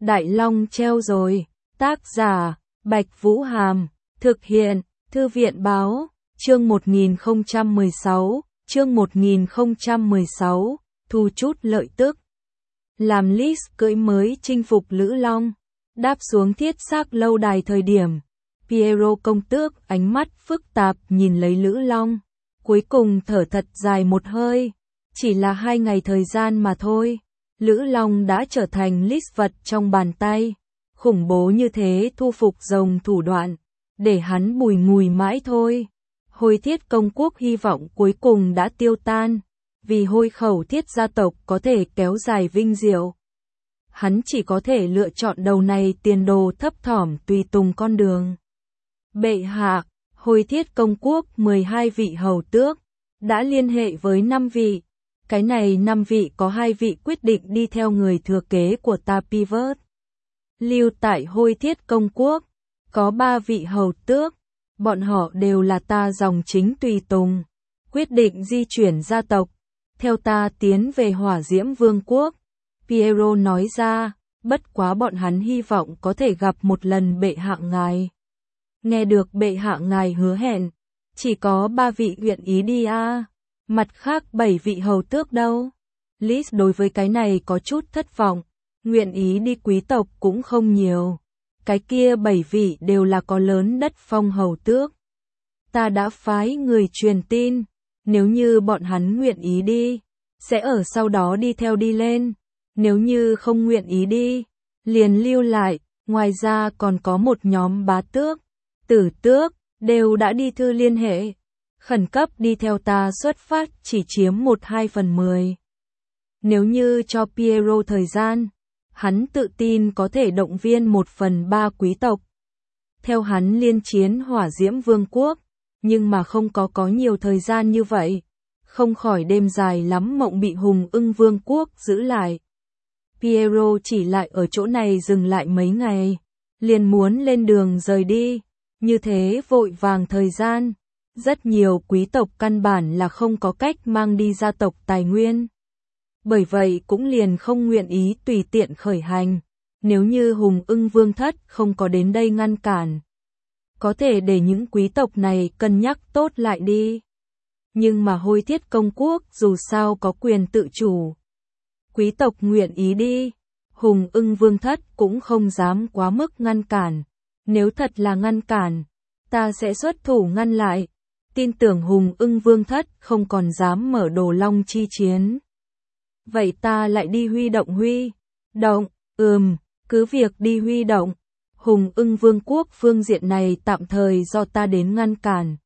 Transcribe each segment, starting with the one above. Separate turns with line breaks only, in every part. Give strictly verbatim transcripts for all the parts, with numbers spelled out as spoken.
Đại Long treo rồi. Tác giả, Bạch Vũ Hàm. Thực hiện, Thư viện Báo. Chương một nghìn không trăm mười sáu. Chương một nghìn không trăm mười sáu. Thu chút lợi tức. Làm Liz cưỡi mới chinh phục Lữ Long. Đáp xuống thiết xác lâu đài thời điểm. Piero công tước ánh mắt phức tạp nhìn lấy Lữ Long. Cuối cùng thở thật dài một hơi. Chỉ là hai ngày thời gian mà thôi. Lữ Long đã trở thành Liz vật trong bàn tay. Khủng bố như thế thu phục rồng thủ đoạn. Để hắn bùi ngùi mãi thôi. Hôi thiết công quốc hy vọng cuối cùng đã tiêu tan. Vì hôi khẩu thiết gia tộc có thể kéo dài vinh diệu. Hắn chỉ có thể lựa chọn đầu này tiền đồ thấp thỏm tùy tùng con đường. Bệ hạ, hôi thiết công quốc mười hai vị hầu tước, đã liên hệ với năm vị. Cái này năm vị có hai vị quyết định đi theo người thừa kế của ta Pivot. Lưu tại hôi thiết công quốc, có ba vị hầu tước, bọn họ đều là ta dòng chính tùy tùng. Quyết định di chuyển gia tộc, theo ta tiến về hỏa diễm vương quốc. Piero nói ra, bất quá bọn hắn hy vọng có thể gặp một lần bệ hạ ngài. Nghe được bệ hạ ngài hứa hẹn, chỉ có ba vị nguyện ý đi à, mặt khác bảy vị hầu tước đâu. Liz đối với cái này có chút thất vọng, nguyện ý đi quý tộc cũng không nhiều. Cái kia bảy vị đều là có lớn đất phong hầu tước. Ta đã phái người truyền tin, nếu như bọn hắn nguyện ý đi, sẽ ở sau đó đi theo đi lên. Nếu như không nguyện ý đi, liền lưu lại. Ngoài ra còn có một nhóm bá tước, tử tước, đều đã đi thư liên hệ. Khẩn cấp đi theo ta xuất phát chỉ chiếm một hai phần mười. Nếu như cho Piero thời gian, hắn tự tin có thể động viên một phần ba quý tộc. Theo hắn liên chiến hỏa diễm vương quốc, nhưng mà không có có nhiều thời gian như vậy. Không khỏi đêm dài lắm mộng bị hùng ưng vương quốc giữ lại. Piero chỉ lại ở chỗ này dừng lại mấy ngày, liền muốn lên đường rời đi, như thế vội vàng thời gian, rất nhiều quý tộc căn bản là không có cách mang đi gia tộc tài nguyên. Bởi vậy cũng liền không nguyện ý tùy tiện khởi hành, nếu như hùng ưng vương thất không có đến đây ngăn cản. Có thể để những quý tộc này cân nhắc tốt lại đi. Nhưng mà hôi thiết công quốc dù sao có quyền tự chủ. Quý tộc nguyện ý đi, hùng ưng vương thất cũng không dám quá mức ngăn cản. Nếu thật là ngăn cản, ta sẽ xuất thủ ngăn lại. Tin tưởng hùng ưng vương thất không còn dám mở đồ long chi chiến. Vậy ta lại đi huy động huy động, ừm, cứ việc đi huy động. Hùng ưng vương quốc phương diện này tạm thời do ta đến ngăn cản.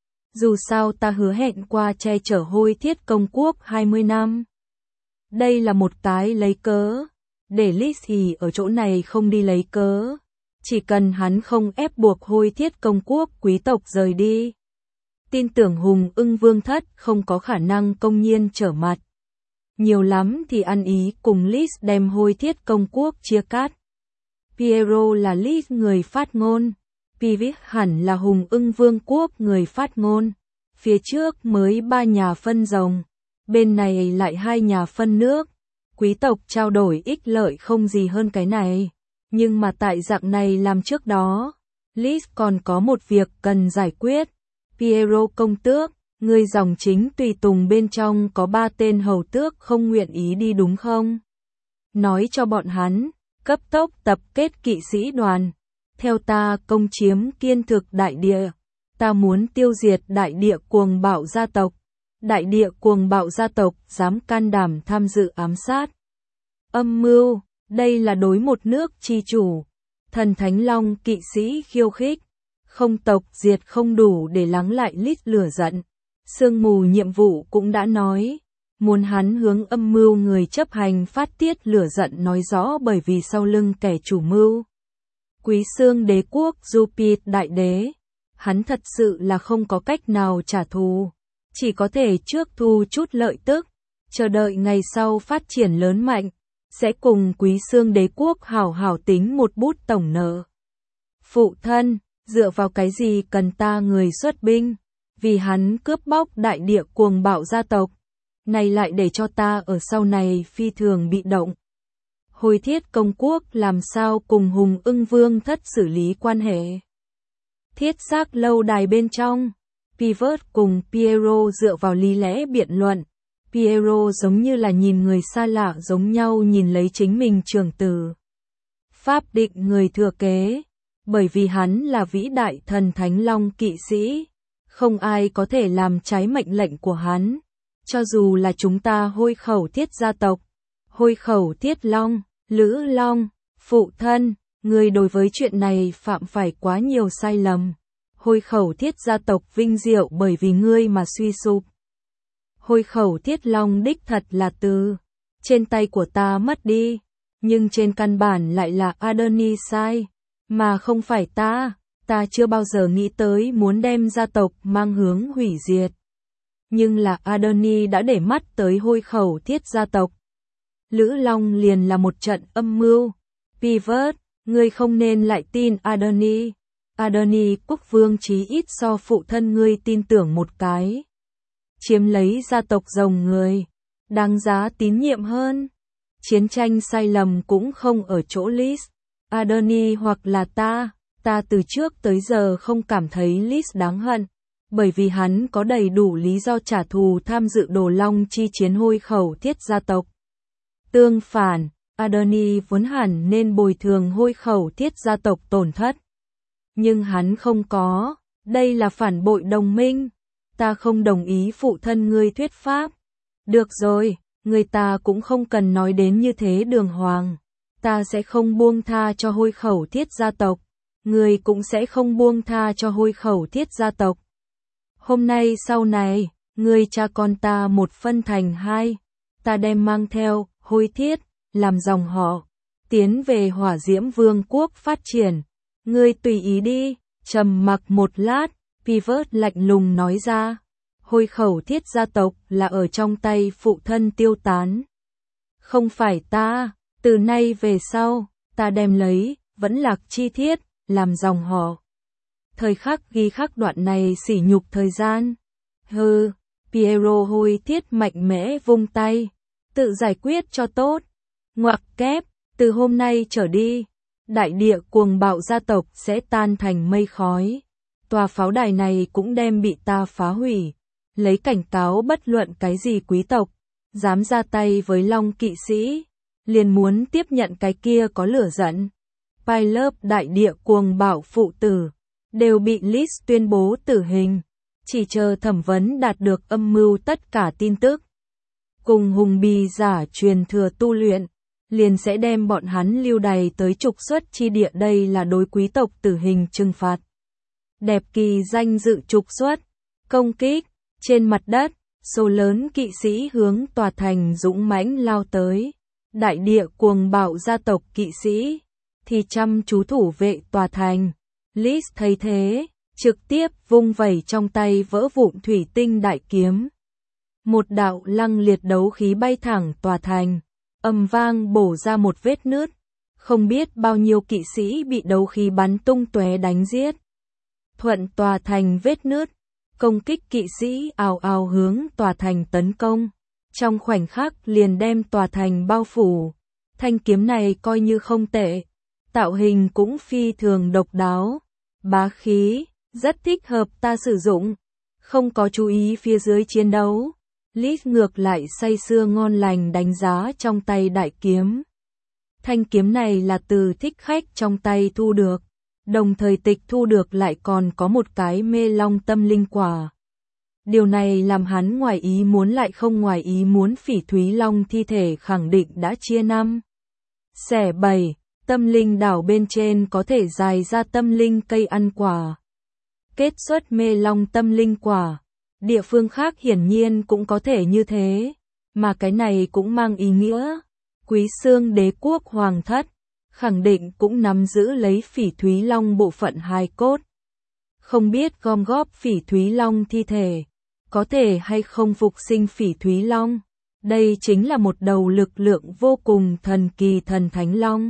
Dù sao ta hứa hẹn qua che chở hôi thiết công quốc hai mươi năm. Đây là một cái lấy cớ, để Liz thì ở chỗ này không đi lấy cớ. Chỉ cần hắn không ép buộc hôi thiết công quốc quý tộc rời đi. Tin tưởng hùng ưng vương thất không có khả năng công nhiên trở mặt. Nhiều lắm thì ăn ý cùng Liz đem hôi thiết công quốc chia cắt. Piero là Liz người phát ngôn. Pivot hẳn là hùng ưng vương quốc người phát ngôn. Phía trước mới ba nhà phân rồng. Bên này lại hai nhà phân nước. Quý tộc trao đổi ích lợi không gì hơn cái này. Nhưng mà tại dạng này làm trước đó, Liz còn có một việc cần giải quyết. Piero công tước, người dòng chính tùy tùng bên trong có ba tên hầu tước không nguyện ý đi đúng không? Nói cho bọn hắn, cấp tốc tập kết kỵ sĩ đoàn. Theo ta công chiếm kiên thực đại địa. Ta muốn tiêu diệt đại địa cuồng bạo gia tộc. Đại địa cuồng bạo gia tộc dám can đảm tham dự ám sát. Âm mưu, đây là đối một nước chi chủ. Thần Thánh Long kỵ sĩ khiêu khích. Không tộc diệt không đủ để lắng lại Liz lửa giận. Sương mù nhiệm vụ cũng đã nói. Muốn hắn hướng âm mưu người chấp hành phát tiết lửa giận nói rõ bởi vì sau lưng kẻ chủ mưu. Quý xương đế quốc Jupiter đại đế. Hắn thật sự là không có cách nào trả thù. Chỉ có thể trước thu chút lợi tức. Chờ đợi ngày sau phát triển lớn mạnh. Sẽ cùng quý xương đế quốc hảo hảo tính một bút tổng nợ. Phụ thân, dựa vào cái gì cần ta người xuất binh? Vì hắn cướp bóc đại địa cuồng bạo gia tộc. Này lại để cho ta ở sau này phi thường bị động. Hôi Thiết công quốc làm sao cùng Hùng Ưng Vương thất xử lý quan hệ. Thiết xác lâu đài bên trong, Pivot cùng Piero dựa vào lý lẽ biện luận. Piero giống như là nhìn người xa lạ giống nhau nhìn lấy chính mình trưởng tử. Pháp định người thừa kế, bởi vì hắn là vĩ đại thần thánh long kỵ sĩ, không ai có thể làm trái mệnh lệnh của hắn, cho dù là chúng ta Hôi Khẩu Thiết gia tộc. Hôi Khẩu Thiết Long, Lữ Long, phụ thân, người đối với chuyện này phạm phải quá nhiều sai lầm. Hôi Khẩu Thiết gia tộc vinh diệu bởi vì ngươi mà suy sụp. Hôi Khẩu Thiết Long đích thật là từ trên tay của ta mất đi, nhưng trên căn bản lại là Adoni sai, mà không phải ta. Ta chưa bao giờ nghĩ tới muốn đem gia tộc mang hướng hủy diệt. Nhưng là Adoni đã để mắt tới Hôi Khẩu Thiết gia tộc. Lữ Long liền là một trận âm mưu. Pivot, ngươi không nên lại tin Adoni. Adoni quốc vương chí ít so phụ thân ngươi tin tưởng một cái. Chiếm lấy gia tộc rồng người, đáng giá tín nhiệm hơn. Chiến tranh sai lầm cũng không ở chỗ Liz, Adoni hoặc là ta. Ta từ trước tới giờ không cảm thấy Liz đáng hận, bởi vì hắn có đầy đủ lý do trả thù tham dự Đồ Long chi chiến Hôi Khẩu Thiết gia tộc. Tương phản, Adoni vốn hẳn nên bồi thường Hôi Khẩu Thiết gia tộc tổn thất. Nhưng hắn không có, đây là phản bội đồng minh. Ta không đồng ý phụ thân ngươi thuyết pháp. Được rồi, người ta cũng không cần nói đến như thế đường hoàng. Ta sẽ không buông tha cho Hôi Khẩu Thiết gia tộc. Người cũng sẽ không buông tha cho Hôi Khẩu Thiết gia tộc. Hôm nay sau này, người cha con ta một phân thành hai. Ta đem mang theo Hôi Thiết, làm dòng họ, tiến về Hỏa Diễm Vương quốc phát triển. Ngươi tùy ý đi. Trầm mặc một lát, Pivot lạnh lùng nói ra. Hôi Khẩu Thiết gia tộc là ở trong tay phụ thân tiêu tán. Không phải ta, từ nay về sau, ta đem lấy, vẫn lạc chi thiết, làm dòng họ. Thời khắc ghi khắc đoạn này sỉ nhục thời gian. Hừ, Piero Hôi Thiết mạnh mẽ vung tay. Tự giải quyết cho tốt. Ngoặc kép, từ hôm nay trở đi, đại địa cuồng bạo gia tộc sẽ tan thành mây khói. Tòa pháo đài này cũng đem bị ta phá hủy. Lấy cảnh cáo bất luận cái gì quý tộc, dám ra tay với Long kỵ sĩ, liền muốn tiếp nhận cái kia có lửa giận. Pilot đại địa cuồng bạo phụ tử, đều bị Liz tuyên bố tử hình, chỉ chờ thẩm vấn đạt được âm mưu tất cả tin tức. Cùng hùng bì giả truyền thừa tu luyện, liền sẽ đem bọn hắn lưu đày tới trục xuất chi địa, đây là đối quý tộc tử hình trừng phạt. Đẹp kỳ danh dự trục xuất, công kích, trên mặt đất, số lớn kỵ sĩ hướng tòa thành dũng mãnh lao tới. Đại địa cuồng bạo gia tộc kỵ sĩ thì chăm chú thủ vệ tòa thành. Liz thấy thế, trực tiếp vung vẩy trong tay vỡ vụn thủy tinh đại kiếm. Một đạo lăng liệt đấu khí bay thẳng tòa thành, ầm vang bổ ra một vết nứt. Không biết bao nhiêu kỵ sĩ bị đấu khí bắn tung tóe đánh giết. Thuận tòa thành vết nứt, công kích kỵ sĩ ào ào hướng tòa thành tấn công. Trong khoảnh khắc liền đem tòa thành bao phủ. Thanh kiếm này coi như không tệ. Tạo hình cũng phi thường độc đáo. Bá khí, rất thích hợp ta sử dụng. Không có chú ý phía dưới chiến đấu. Liz ngược lại say sưa ngon lành đánh giá trong tay đại kiếm. Thanh kiếm này là từ thích khách trong tay thu được. Đồng thời tịch thu được lại còn có một cái mê long tâm linh quả. Điều này làm hắn ngoài ý muốn lại không ngoài ý muốn. Phỉ Thúy Long thi thể khẳng định đã chia năm xẻ bảy. Tâm linh đảo bên trên có thể dài ra tâm linh cây ăn quả. Kết xuất mê long tâm linh quả. Địa phương khác hiển nhiên cũng có thể như thế. Mà cái này cũng mang ý nghĩa. Quý Xương đế quốc hoàng thất khẳng định cũng nắm giữ lấy Phỉ Thúy Long bộ phận hài cốt. Không biết gom góp Phỉ Thúy Long thi thể, có thể hay không phục sinh Phỉ Thúy Long. Đây chính là một đầu lực lượng vô cùng thần kỳ thần thánh long.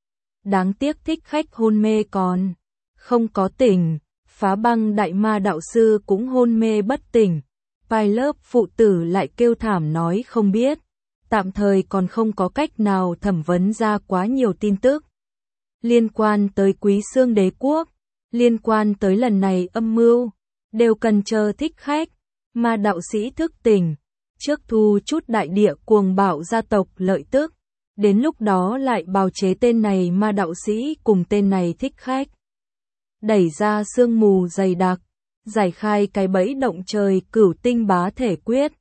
Đáng tiếc thích khách hôn mê còn không có tỉnh. Phá băng đại ma đạo sư cũng hôn mê bất tỉnh. Pilot phụ tử lại kêu thảm nói không biết. tạm thời còn không có cách nào thẩm vấn ra quá nhiều tin tức liên quan tới Quý Xương Đế quốc, liên quan tới lần này âm mưu, đều cần chờ thích khách, mà đạo sĩ thức tỉnh, trước thu chút đại địa cuồng bạo gia tộc lợi tức, đến lúc đó lại bào chế tên này ma đạo sĩ cùng tên này thích khách. Đẩy ra sương mù dày đặc, giải khai cái bẫy động trời cửu tinh bá thể quyết,